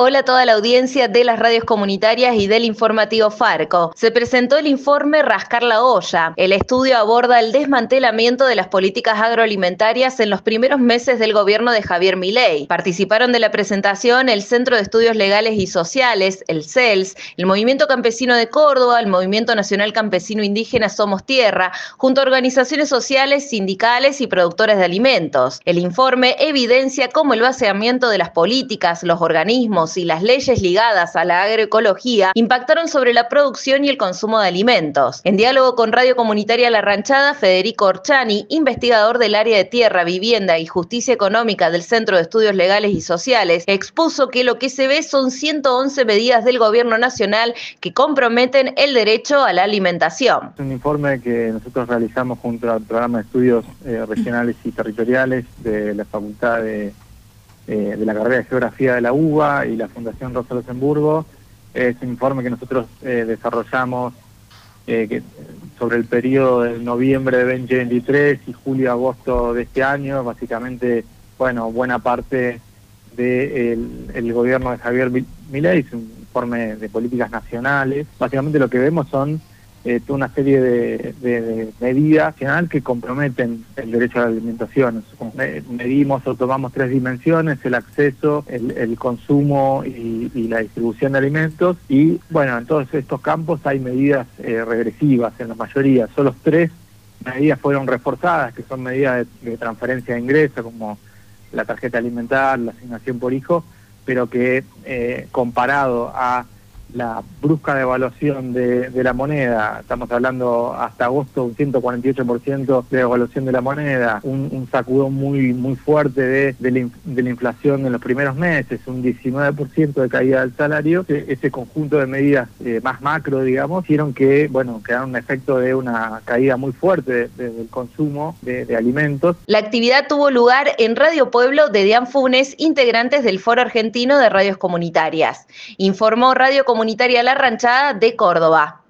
Hola a toda la audiencia de las radios comunitarias y del informativo Farco. Se presentó el informe Rascar la Olla. El estudio aborda el desmantelamiento de las políticas agroalimentarias en los primeros meses del gobierno de Javier Milei. Participaron de la presentación el Centro de Estudios Legales y Sociales, el CELS, el Movimiento Campesino de Córdoba, el Movimiento Nacional Campesino Indígena Somos Tierra, junto a organizaciones sociales, sindicales y productores de alimentos. El informe evidencia cómo el vaciamiento de las políticas, los organismos y las leyes ligadas a la agroecología impactaron sobre la producción y el consumo de alimentos. En diálogo con Radio Comunitaria La Ranchada, Federico Orchani, investigador del área de tierra, vivienda y justicia económica del Centro de Estudios Legales y Sociales, expuso que lo que se ve son 111 medidas del gobierno nacional que comprometen el derecho a la alimentación. Es un informe que nosotros realizamos junto al programa de estudios regionales y territoriales de la Facultad de la carrera de Geografía de la UBA y la Fundación Rosa Luxemburgo. Es un informe que nosotros desarrollamos sobre el periodo de noviembre de 2023 y julio-agosto de este año. Básicamente, buena parte del gobierno de Javier Milei. Es un informe de políticas nacionales. Básicamente lo que vemos son toda una serie de medidas nacionales que comprometen el derecho a la alimentación. Medimos o tomamos tres dimensiones: el acceso, el consumo y la distribución de alimentos. Y en todos estos campos hay medidas regresivas en la mayoría. Solo tres medidas fueron reforzadas, que son medidas de transferencia de ingresos, como la tarjeta alimentaria, la asignación por hijo, pero que comparado a la brusca devaluación de la moneda, estamos hablando hasta agosto un 148% de devaluación de la moneda, un sacudón muy fuerte de la inflación en los primeros meses, un 19% de caída del salario. Ese conjunto de medidas más macro, digamos, hicieron que, quedaron un efecto de una caída muy fuerte del consumo de alimentos. La actividad tuvo lugar en Radio Pueblo de Dian Funes, integrantes del Foro Argentino de Radios Comunitarias. Informó Radio Comunitaria La Ranchada de Córdoba.